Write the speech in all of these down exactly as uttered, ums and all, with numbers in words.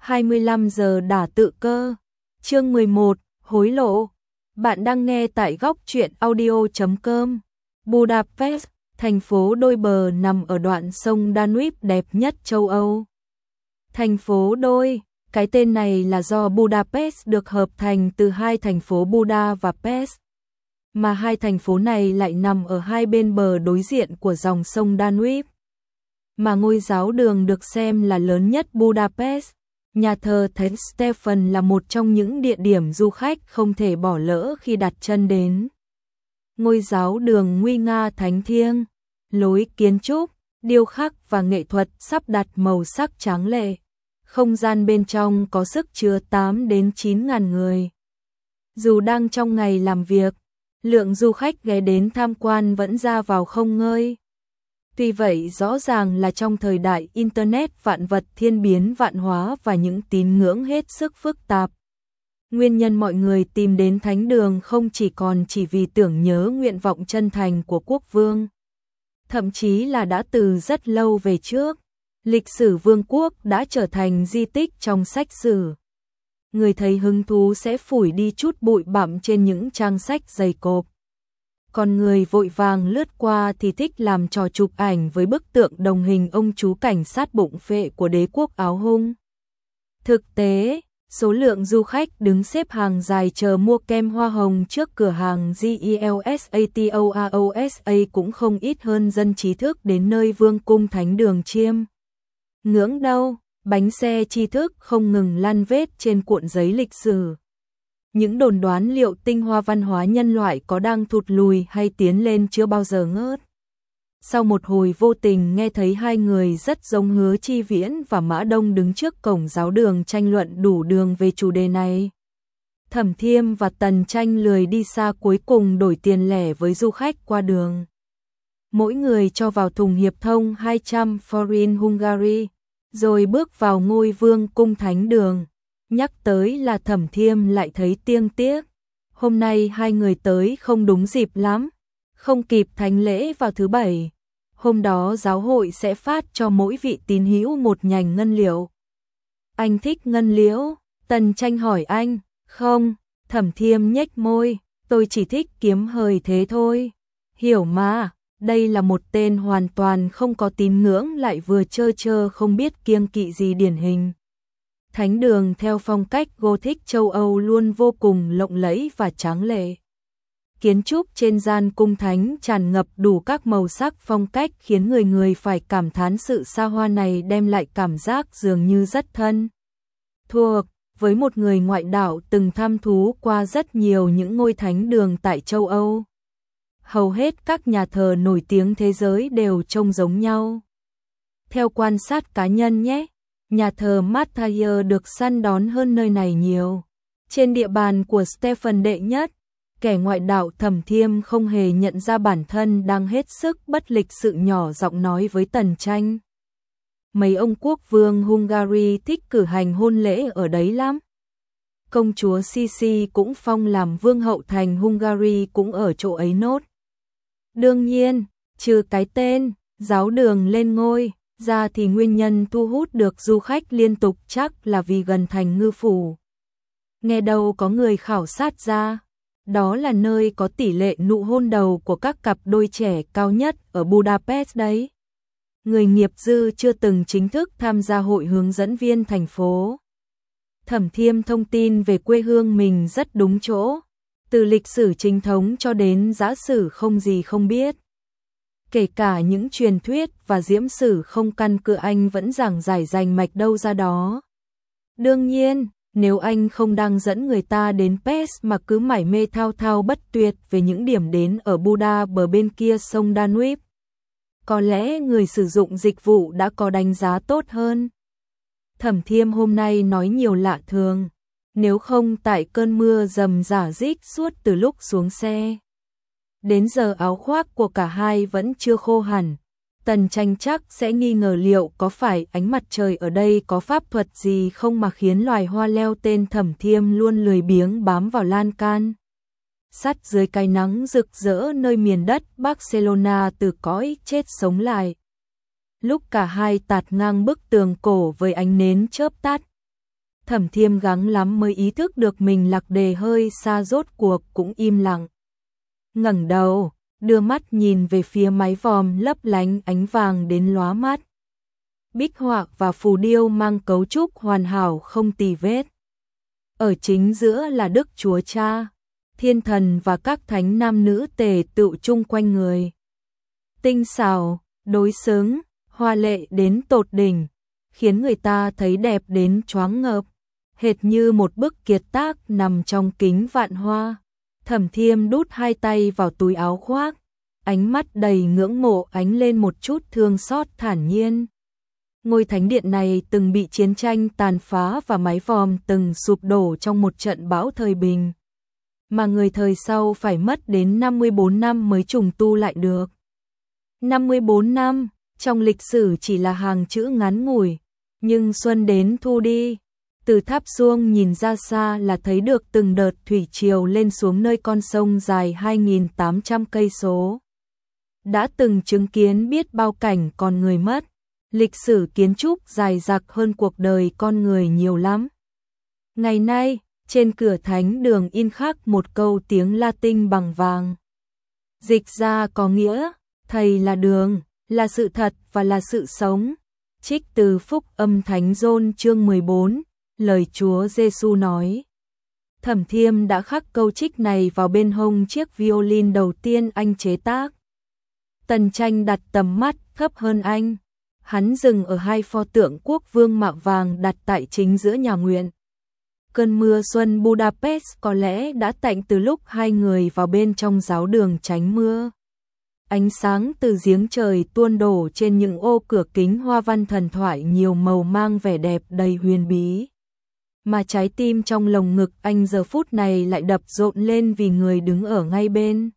hai mươi lăm giờ đả tự cơ. Chương mười một, hối lộ. Bạn đang nghe tại góc truyện audio chấm com. Budapest, thành phố đôi bờ nằm ở đoạn sông Danube đẹp nhất châu Âu. Thành phố đôi, cái tên này là do Budapest được hợp thành từ hai thành phố Buda và Pest, mà hai thành phố này lại nằm ở hai bên bờ đối diện của dòng sông Danube. Mà ngôi giáo đường được xem là lớn nhất Budapest, nhà thờ Thánh Stephen là một trong những địa điểm du khách không thể bỏ lỡ khi đặt chân đến. Ngôi giáo đường nguy nga thánh thiêng, lối kiến trúc, điêu khắc và nghệ thuật sắp đặt màu sắc tráng lệ. Không gian bên trong có sức chứa tám đến chín ngàn người. Dù đang trong ngày làm việc, lượng du khách ghé đến tham quan vẫn ra vào không ngơi. Tuy vậy rõ ràng là trong thời đại Internet vạn vật thiên biến vạn hóa và những tín ngưỡng hết sức phức tạp, nguyên nhân mọi người tìm đến thánh đường không chỉ còn chỉ vì tưởng nhớ nguyện vọng chân thành của quốc vương. Thậm chí là đã từ rất lâu về trước, lịch sử vương quốc đã trở thành di tích trong sách sử. Người thấy hứng thú sẽ phủi đi chút bụi bặm trên những trang sách dày cộp. Còn người vội vàng lướt qua thì thích làm trò chụp ảnh với bức tượng đồng hình ông chú cảnh sát bụng phệ của đế quốc Áo Hung. Thực tế, số lượng du khách đứng xếp hàng dài chờ mua kem hoa hồng trước cửa hàng Gelsatoarosa cũng không ít hơn dân trí thức đến nơi vương cung thánh đường chiêm ngưỡng đâu. Bánh xe tri thức không ngừng lăn vết trên cuộn giấy lịch sử. Những đồn đoán liệu tinh hoa văn hóa nhân loại có đang thụt lùi hay tiến lên chưa bao giờ ngớt. Sau một hồi vô tình nghe thấy hai người rất giống Hứa Chi Viễn và Mã Đông đứng trước cổng giáo đường tranh luận đủ đường về chủ đề này. Thẩm Thiêm và Tần Tranh lười đi xa, cuối cùng đổi tiền lẻ với du khách qua đường. Mỗi người cho vào thùng hiệp thông hai trăm forint Hungary, rồi bước vào ngôi vương cung thánh đường. Nhắc tới là Thẩm Thiêm lại thấy tiếc tiếc. Hôm nay hai người tới không đúng dịp lắm, không kịp thánh lễ vào thứ bảy. Hôm đó giáo hội sẽ phát cho mỗi vị tín hữu một nhành ngân liễu. Anh thích ngân liễu? Tần Tranh hỏi anh. Không, Thẩm Thiêm nhếch môi, tôi chỉ thích kiếm hời thế thôi. Hiểu mà, đây là một tên hoàn toàn không có tín ngưỡng lại vừa trơ trơ không biết kiêng kỵ gì điển hình. Thánh đường theo phong cách Gothic châu Âu luôn vô cùng lộng lẫy và tráng lệ. Kiến trúc trên gian cung thánh tràn ngập đủ các màu sắc phong cách khiến người người phải cảm thán sự xa hoa này đem lại cảm giác dường như rất thân thuộc với một người ngoại đạo từng thăm thú qua rất nhiều những ngôi thánh đường tại châu Âu. Hầu hết các nhà thờ nổi tiếng thế giới đều trông giống nhau. Theo quan sát cá nhân nhé, nhà thờ Matthäus được săn đón hơn nơi này nhiều. Trên địa bàn của Stephen đệ nhất, kẻ ngoại đạo Thẩm Thiêm không hề nhận ra bản thân đang hết sức bất lịch sự, nhỏ giọng nói với Tần Tranh. Mấy ông quốc vương Hungary thích cử hành hôn lễ ở đấy lắm. Công chúa Sisi cũng phong làm vương hậu thành Hungary cũng ở chỗ ấy nốt. Đương nhiên, trừ cái tên giáo đường lên ngôi ra thì nguyên nhân thu hút được du khách liên tục chắc là vì gần thành Ngư Phủ. Nghe đâu có người khảo sát ra, đó là nơi có tỷ lệ nụ hôn đầu của các cặp đôi trẻ cao nhất ở Budapest đấy. Người nghiệp dư chưa từng chính thức tham gia hội hướng dẫn viên thành phố. Thẩm Thiêm thông tin về quê hương mình rất đúng chỗ, từ lịch sử chính thống cho đến giả sử không gì không biết. Kể cả những truyền thuyết và diễm sử không căn cứ anh vẫn giảng giải rành mạch đâu ra đó. Đương nhiên, nếu anh không đang dẫn người ta đến Pest mà cứ mải mê thao thao bất tuyệt về những điểm đến ở Buda bờ bên kia sông Danube, có lẽ người sử dụng dịch vụ đã có đánh giá tốt hơn. Thẩm Thiêm hôm nay nói nhiều lạ thường, nếu không tại cơn mưa rầm rả rích suốt từ lúc xuống xe. Đến giờ áo khoác của cả hai vẫn chưa khô hẳn. Tần Tranh chắc sẽ nghi ngờ liệu có phải ánh mặt trời ở đây có pháp thuật gì không mà khiến loài hoa leo tên Thẩm Thiêm luôn lười biếng bám vào lan can sắt dưới cái nắng rực rỡ nơi miền đất Barcelona từ cõi chết sống lại. Lúc cả hai tạt ngang bức tường cổ với ánh nến chớp tắt, Thẩm Thiêm gắng lắm mới ý thức được mình lạc đề hơi xa, rốt cuộc cũng im lặng. Ngẩng đầu, đưa mắt nhìn về phía mái vòm lấp lánh ánh vàng đến lóa mắt. Bích họa và phù điêu mang cấu trúc hoàn hảo không tì vết. Ở chính giữa là Đức Chúa Cha, thiên thần và các thánh nam nữ tề tựu chung quanh người. Tinh xảo, đối xứng, hoa lệ đến tột đỉnh, khiến người ta thấy đẹp đến choáng ngợp, hệt như một bức kiệt tác nằm trong kính vạn hoa. Thẩm Thiêm đút hai tay vào túi áo khoác, ánh mắt đầy ngưỡng mộ ánh lên một chút thương xót, thản nhiên. Ngôi thánh điện này từng bị chiến tranh tàn phá và mái vòm từng sụp đổ trong một trận bão thời bình, mà người thời sau phải mất đến năm mươi bốn năm mới trùng tu lại được. năm mươi bốn năm, trong lịch sử chỉ là hàng chữ ngắn ngủi, nhưng xuân đến thu đi, từ tháp Xuông nhìn ra xa là thấy được từng đợt thủy triều lên xuống nơi con sông dài hai nghìn tám trăm cây số. Đã từng chứng kiến biết bao cảnh con người mất, lịch sử kiến trúc dài dặc hơn cuộc đời con người nhiều lắm. Ngày nay, trên cửa thánh đường in khắc một câu tiếng Latin bằng vàng. Dịch ra có nghĩa, Thầy là đường, là sự thật và là sự sống. Trích từ Phúc Âm Thánh Giôn chương mười bốn, lời Chúa Giêsu nói. Thẩm Thiêm đã khắc câu trích này vào bên hông chiếc violin đầu tiên anh chế tác. Tần Tranh đặt tầm mắt thấp hơn anh. Hắn dừng ở hai pho tượng quốc vương mạ vàng đặt tại chính giữa nhà nguyện. Cơn mưa xuân Budapest có lẽ đã tạnh từ lúc hai người vào bên trong giáo đường tránh mưa. Ánh sáng từ giếng trời tuôn đổ trên những ô cửa kính hoa văn thần thoại nhiều màu mang vẻ đẹp đầy huyền bí. Mà trái tim trong lồng ngực anh giờ phút này lại đập rộn lên vì người đứng ở ngay bên.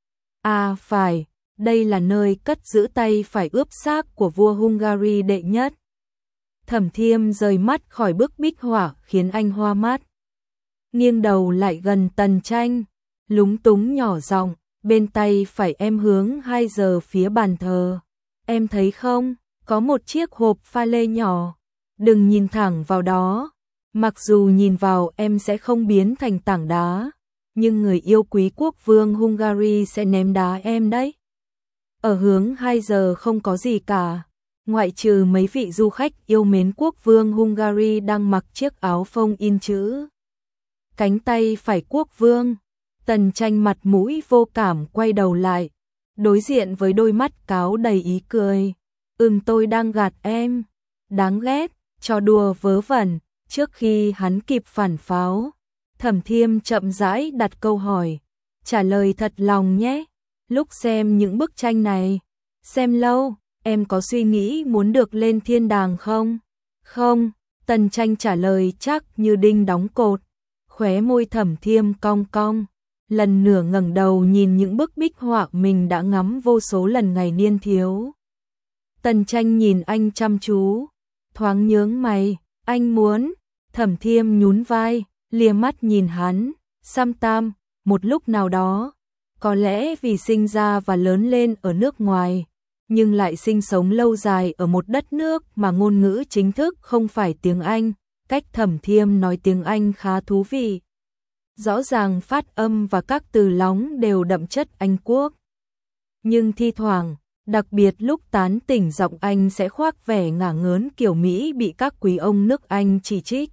À phải, đây là nơi cất giữ tay phải ướp xác của vua Hungary đệ nhất. Thẩm Thiêm rời mắt khỏi bức bích họa khiến anh hoa mắt. Nghiêng đầu lại gần Tần Tranh, lúng túng nhỏ giọng, bên tay phải em hướng hai giờ phía bàn thờ. Em thấy không, có một chiếc hộp pha lê nhỏ. Đừng nhìn thẳng vào đó. Mặc dù nhìn vào em sẽ không biến thành tảng đá, nhưng người yêu quý quốc vương Hungary sẽ ném đá em đấy. Ở hướng hai giờ không có gì cả, ngoại trừ mấy vị du khách yêu mến quốc vương Hungary đang mặc chiếc áo phông in chữ. Cánh tay phải quốc vương. Tần Tranh mặt mũi vô cảm quay đầu lại, đối diện với đôi mắt cáo đầy ý cười. Ừm, tôi đang gạt em. Đáng ghét, trò đùa vớ vẩn. Trước khi hắn kịp phản pháo, Thẩm Thiêm chậm rãi đặt câu hỏi. Trả lời thật lòng nhé. Lúc xem những bức tranh này, xem lâu, em có suy nghĩ muốn được lên thiên đàng không? Không, Tần Tranh trả lời chắc như đinh đóng cột. Khóe môi Thẩm Thiêm cong cong, lần nửa ngẩng đầu nhìn những bức bích họa mình đã ngắm vô số lần ngày niên thiếu. Tần Tranh nhìn anh chăm chú, thoáng nhướng mày. Anh muốn. Thẩm Thiêm nhún vai, lia mắt nhìn hắn. Sam Tam, một lúc nào đó, có lẽ vì sinh ra và lớn lên ở nước ngoài, nhưng lại sinh sống lâu dài ở một đất nước mà ngôn ngữ chính thức không phải tiếng Anh. Cách Thẩm Thiêm nói tiếng Anh khá thú vị. Rõ ràng phát âm và các từ lóng đều đậm chất Anh Quốc. Nhưng thi thoảng, đặc biệt lúc tán tỉnh, giọng Anh sẽ khoác vẻ ngả ngớn kiểu Mỹ bị các quý ông nước Anh chỉ trích.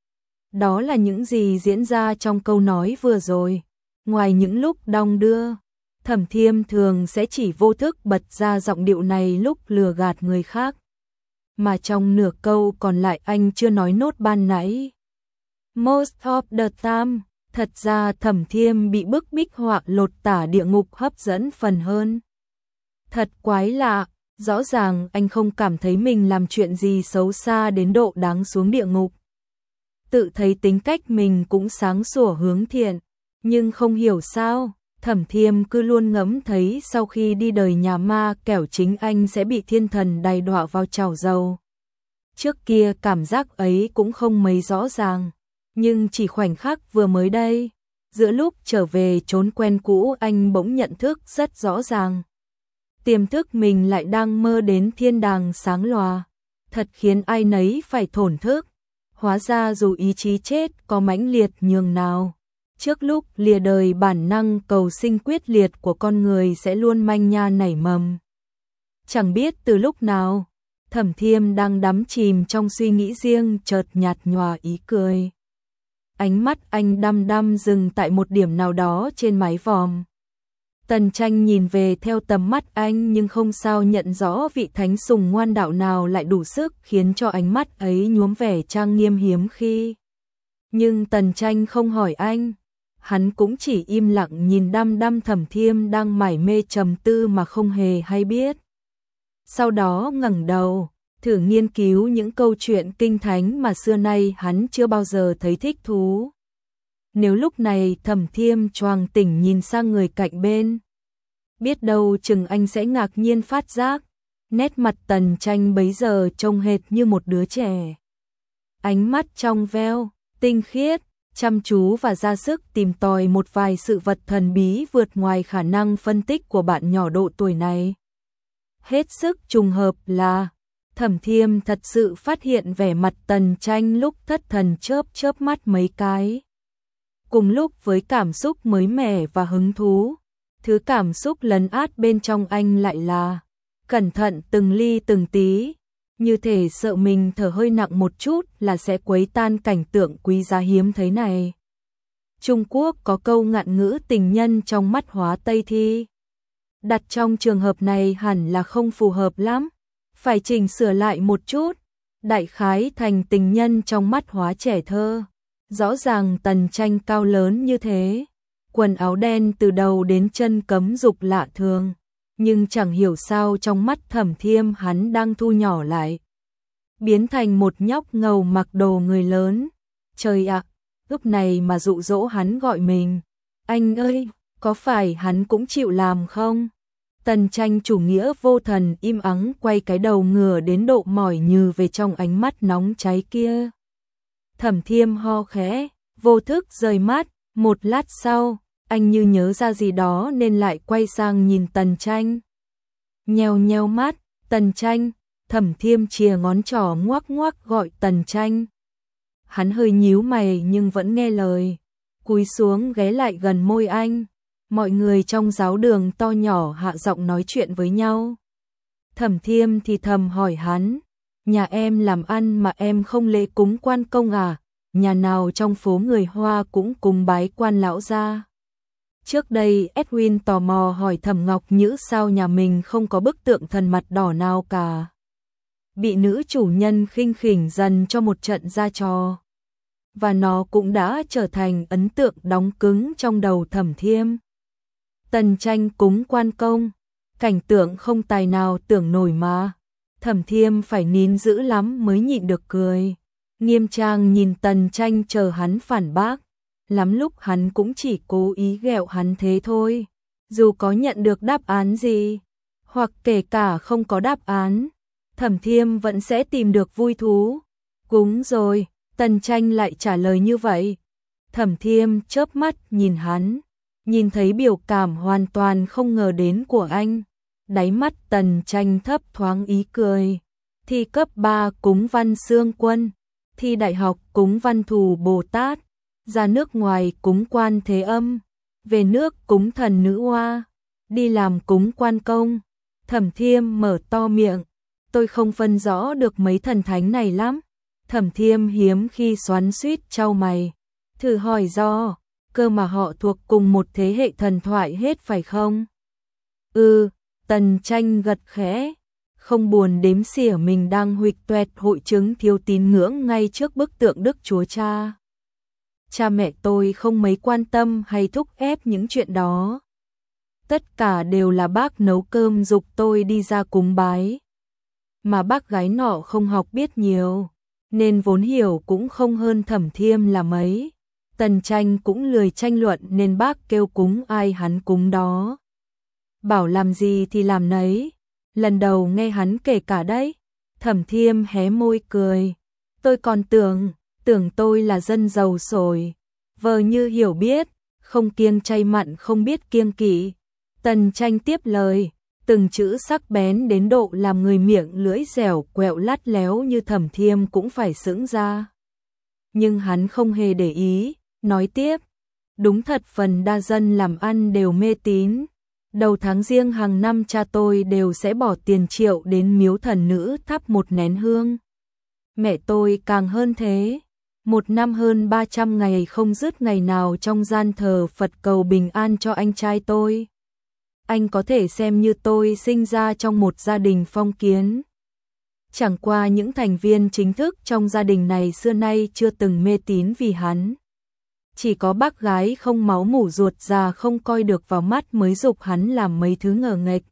Đó là những gì diễn ra trong câu nói vừa rồi. Ngoài những lúc đong đưa, Thẩm Thiêm thường sẽ chỉ vô thức bật ra giọng điệu này lúc lừa gạt người khác. Mà trong nửa câu còn lại anh chưa nói nốt ban nãy. Most of the time, thật ra Thẩm Thiêm bị bức bích họa lột tả địa ngục hấp dẫn phần hơn. Thật quái lạ, rõ ràng anh không cảm thấy mình làm chuyện gì xấu xa đến độ đáng xuống địa ngục. Tự thấy tính cách mình cũng sáng sủa hướng thiện, nhưng không hiểu sao, Thẩm Thiêm cứ luôn ngẫm thấy sau khi đi đời nhà ma kẻo chính anh sẽ bị thiên thần đày đọa vào chảo dầu. Trước kia cảm giác ấy cũng không mấy rõ ràng, nhưng chỉ khoảnh khắc vừa mới đây, giữa lúc trở về chốn quen cũ anh bỗng nhận thức rất rõ ràng. Tiềm thức mình lại đang mơ đến thiên đàng sáng lòa, thật khiến ai nấy phải thổn thức. Hóa ra dù ý chí chết có mãnh liệt nhường nào, trước lúc lìa đời bản năng cầu sinh quyết liệt của con người sẽ luôn manh nha nảy mầm. Chẳng biết từ lúc nào, Thẩm Thiêm đang đắm chìm trong suy nghĩ riêng chợt nhạt nhòa ý cười. Ánh mắt anh đăm đăm dừng tại một điểm nào đó trên mái vòm. Tần Tranh nhìn về theo tầm mắt anh nhưng không sao nhận rõ vị thánh sùng ngoan đạo nào lại đủ sức khiến cho ánh mắt ấy nhuốm vẻ trang nghiêm hiếm khi. Nhưng Tần Tranh không hỏi anh, hắn cũng chỉ im lặng nhìn đăm đăm Thẩm Thiêm đang mải mê trầm tư mà không hề hay biết. Sau đó ngẩng đầu, thử nghiên cứu những câu chuyện kinh thánh mà xưa nay hắn chưa bao giờ thấy thích thú. Nếu lúc này Thẩm Thiêm choàng tỉnh nhìn sang người cạnh bên, biết đâu chừng anh sẽ ngạc nhiên phát giác, nét mặt Tần Tranh bấy giờ trông hệt như một đứa trẻ. Ánh mắt trong veo, tinh khiết, chăm chú và ra sức tìm tòi một vài sự vật thần bí vượt ngoài khả năng phân tích của bạn nhỏ độ tuổi này. Hết sức trùng hợp là Thẩm Thiêm thật sự phát hiện vẻ mặt Tần Tranh lúc thất thần chớp chớp mắt mấy cái. Cùng lúc với cảm xúc mới mẻ và hứng thú, thứ cảm xúc lấn át bên trong anh lại là cẩn thận từng ly từng tí, như thể sợ mình thở hơi nặng một chút là sẽ quấy tan cảnh tượng quý giá hiếm thấy này. Trung Quốc có câu ngạn ngữ tình nhân trong mắt hóa Tây thi. Đặt trong trường hợp này hẳn là không phù hợp lắm, phải chỉnh sửa lại một chút, đại khái thành tình nhân trong mắt hóa trẻ thơ. Rõ ràng Tần Tranh cao lớn như thế, quần áo đen từ đầu đến chân cấm dục lạ thường, nhưng chẳng hiểu sao trong mắt Thẩm Thiêm hắn đang thu nhỏ lại, biến thành một nhóc ngầu mặc đồ người lớn. Trời ạ, lúc này mà dụ dỗ hắn gọi mình, anh ơi, có phải hắn cũng chịu làm không? Tần Tranh chủ nghĩa vô thần im ắng quay cái đầu ngửa đến độ mỏi nhừ về trong ánh mắt nóng cháy kia. Thẩm Thiêm ho khẽ, vô thức rời mắt, một lát sau, anh như nhớ ra gì đó nên lại quay sang nhìn Tần Tranh. Nheo nheo mắt, Tần Tranh, Thẩm Thiêm chìa ngón trỏ ngoắc ngoắc gọi Tần Tranh. Hắn hơi nhíu mày nhưng vẫn nghe lời, cúi xuống ghé lại gần môi anh. Mọi người trong giáo đường to nhỏ hạ giọng nói chuyện với nhau. Thẩm Thiêm thì thầm hỏi hắn, nhà em làm ăn mà em không lễ cúng quan công à? Nhà nào trong phố người Hoa cũng cúng bái quan lão gia? Trước đây Edwin tò mò hỏi Thẩm Ngọc Nhữ sao nhà mình không có bức tượng thần mặt đỏ nào cả. Bị nữ chủ nhân khinh khỉnh dần cho một trận ra trò. Và nó cũng đã trở thành ấn tượng đóng cứng trong đầu Thẩm Thiêm. Tần Tranh cúng quan công, cảnh tượng không tài nào tưởng nổi mà. Thẩm Thiêm phải nín dữ lắm mới nhịn được cười. Nghiêm trang nhìn Tần Tranh chờ hắn phản bác. Lắm lúc hắn cũng chỉ cố ý ghẹo hắn thế thôi. Dù có nhận được đáp án gì, hoặc kể cả không có đáp án, Thẩm Thiêm vẫn sẽ tìm được vui thú. Cúng rồi, Tần Tranh lại trả lời như vậy. Thẩm Thiêm chớp mắt nhìn hắn, nhìn thấy biểu cảm hoàn toàn không ngờ đến của anh. Đáy mắt Tần Tranh thấp thoáng ý cười. Thi cấp ba cúng Văn Xương Quân, thi đại học cúng Văn Thù Bồ Tát, ra nước ngoài cúng Quan Thế Âm, về nước cúng Thần Nữ Hoa, đi làm cúng quan công. Thẩm Thiêm mở to miệng, tôi không phân rõ được mấy thần thánh này lắm. Thẩm Thiêm hiếm khi xoắn xuýt chau mày, thử hỏi do, cơ mà họ thuộc cùng một thế hệ thần thoại hết phải không? Ừ, Tần Tranh gật khẽ, không buồn đếm xỉa mình đang huỵch toẹt hội chứng thiếu tín ngưỡng ngay trước bức tượng Đức Chúa Cha. Cha mẹ tôi không mấy quan tâm hay thúc ép những chuyện đó. Tất cả đều là bác nấu cơm giục tôi đi ra cúng bái. Mà bác gái nọ không học biết nhiều, nên vốn hiểu cũng không hơn Thẩm Thiêm là mấy. Tần Tranh cũng lười tranh luận nên bác kêu cúng ai hắn cúng đó. Bảo làm gì thì làm nấy, lần đầu nghe hắn kể cả đấy. Thẩm Thiêm hé môi cười, tôi còn tưởng, tưởng tôi là dân giàu sồi, vờ như hiểu biết, không kiêng chay mặn không biết kiêng kỵ. Tần Tranh tiếp lời, từng chữ sắc bén đến độ làm người miệng lưỡi dẻo quẹo lắt léo như Thẩm Thiêm cũng phải sững ra. nhưng hắn không hề để ý, nói tiếp, đúng thật phần đa dân làm ăn đều mê tín. Đầu tháng riêng hàng năm cha tôi đều sẽ bỏ tiền triệu đến miếu thần nữ thắp một nén hương. Mẹ tôi càng hơn thế, một năm hơn ba trăm ngày không dứt ngày nào trong gian thờ Phật cầu bình an cho anh trai tôi. Anh có thể xem như tôi sinh ra trong một gia đình phong kiến. Chẳng qua những thành viên chính thức trong gia đình này xưa nay chưa từng mê tín vì hắn. Chỉ có bác gái không máu mủ ruột già không coi được vào mắt mới giục hắn làm mấy thứ ngờ nghệch.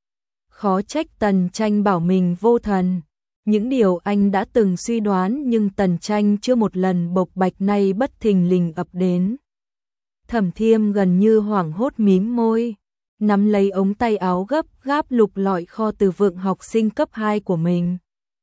Khó trách Tần Tranh bảo mình vô thần. Những điều anh đã từng suy đoán nhưng Tần Tranh chưa một lần bộc bạch nay bất thình lình ập đến. Thẩm Thiêm gần như hoảng hốt mím môi, nắm lấy ống tay áo gấp gáp lục lọi kho từ vựng học sinh cấp hai của mình.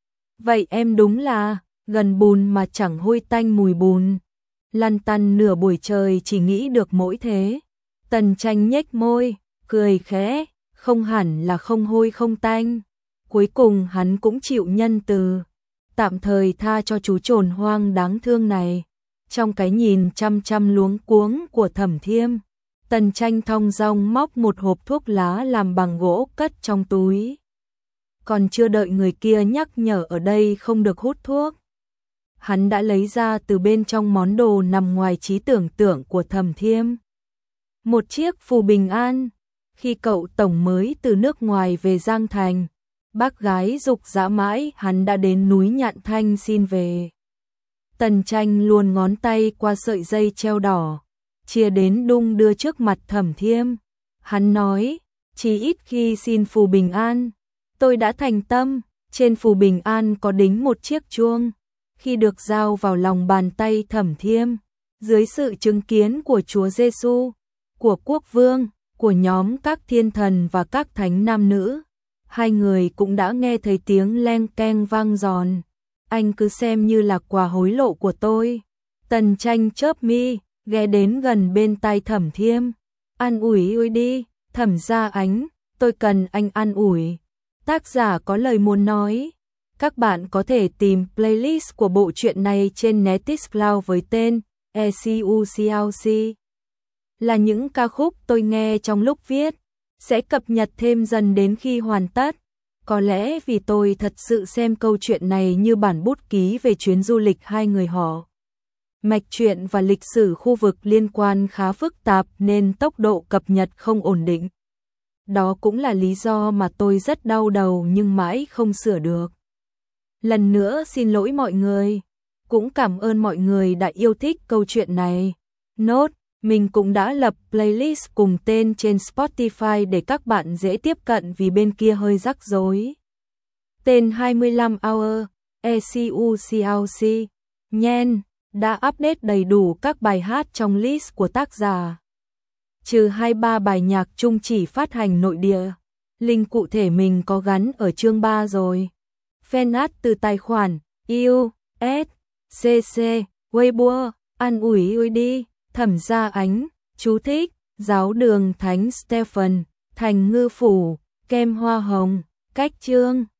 Vậy em đúng là gần bùn mà chẳng hôi tanh mùi bùn. Lăn tăn nửa buổi trời chỉ nghĩ được mỗi thế. Tần Tranh nhếch môi, cười khẽ, không hẳn là không hôi không tanh. Cuối cùng hắn cũng chịu nhân từ, tạm thời tha cho chú trồn hoang đáng thương này. Trong cái nhìn chăm chăm luống cuống của Thẩm Thiêm, Tần Tranh thong dong móc một hộp thuốc lá làm bằng gỗ cất trong túi. Còn chưa đợi người kia nhắc nhở ở đây không được hút thuốc, hắn đã lấy ra từ bên trong món đồ nằm ngoài trí tưởng tượng của Thẩm Thiêm. Một chiếc phù bình an. Khi cậu tổng mới từ nước ngoài về Giang Thành, bác gái giục dã mãi hắn đã đến núi Nhạn Thanh xin về. Tần Tranh luồn ngón tay qua sợi dây treo đỏ, chia đến đung đưa trước mặt Thẩm Thiêm. Hắn nói, chỉ ít khi xin phù bình an, tôi đã thành tâm. Trên phù bình an có đính một chiếc chuông. Khi được giao vào lòng bàn tay Thẩm Thiêm, dưới sự chứng kiến của Chúa Giêsu, của Quốc Vương, của nhóm các thiên thần và các thánh nam nữ, hai người cũng đã nghe thấy tiếng leng keng vang giòn. Anh cứ xem như là quà hối lộ của tôi. Tần Tranh chớp mi, ghé đến gần bên tai Thẩm Thiêm. An ủi ôi đi, Thẩm Gia Ánh, tôi cần anh an ủi. Tác giả có lời muốn nói. Các bạn có thể tìm playlist của bộ truyện này trên Nextcloud với tên e xê u xê lờ xê. Là những ca khúc tôi nghe trong lúc viết, sẽ cập nhật thêm dần đến khi hoàn tất. Có lẽ vì tôi thật sự xem câu chuyện này như bản bút ký về chuyến du lịch hai người họ. Mạch truyện và lịch sử khu vực liên quan khá phức tạp nên tốc độ cập nhật không ổn định. Đó cũng là lý do mà tôi rất đau đầu nhưng mãi không sửa được. Lần nữa xin lỗi mọi người, cũng cảm ơn mọi người đã yêu thích câu chuyện này. Nốt, mình cũng đã lập playlist cùng tên trên Spotify để các bạn dễ tiếp cận vì bên kia hơi rắc rối. Tên hai mươi lăm hour, e xê u xê lờ xê, Nhen, đã update đầy đủ các bài hát trong list của tác giả. Trừ hai ba bài nhạc chung chỉ phát hành nội địa. Link cụ thể mình có gắn ở chương ba rồi. Fan art từ tài khoản u ét xê xê, Weibo, an ủi ôi đi, Thẩm Gia Ánh, chú thích, giáo đường Thánh Stephen, thành ngư phủ, kem hoa hồng, cách chương.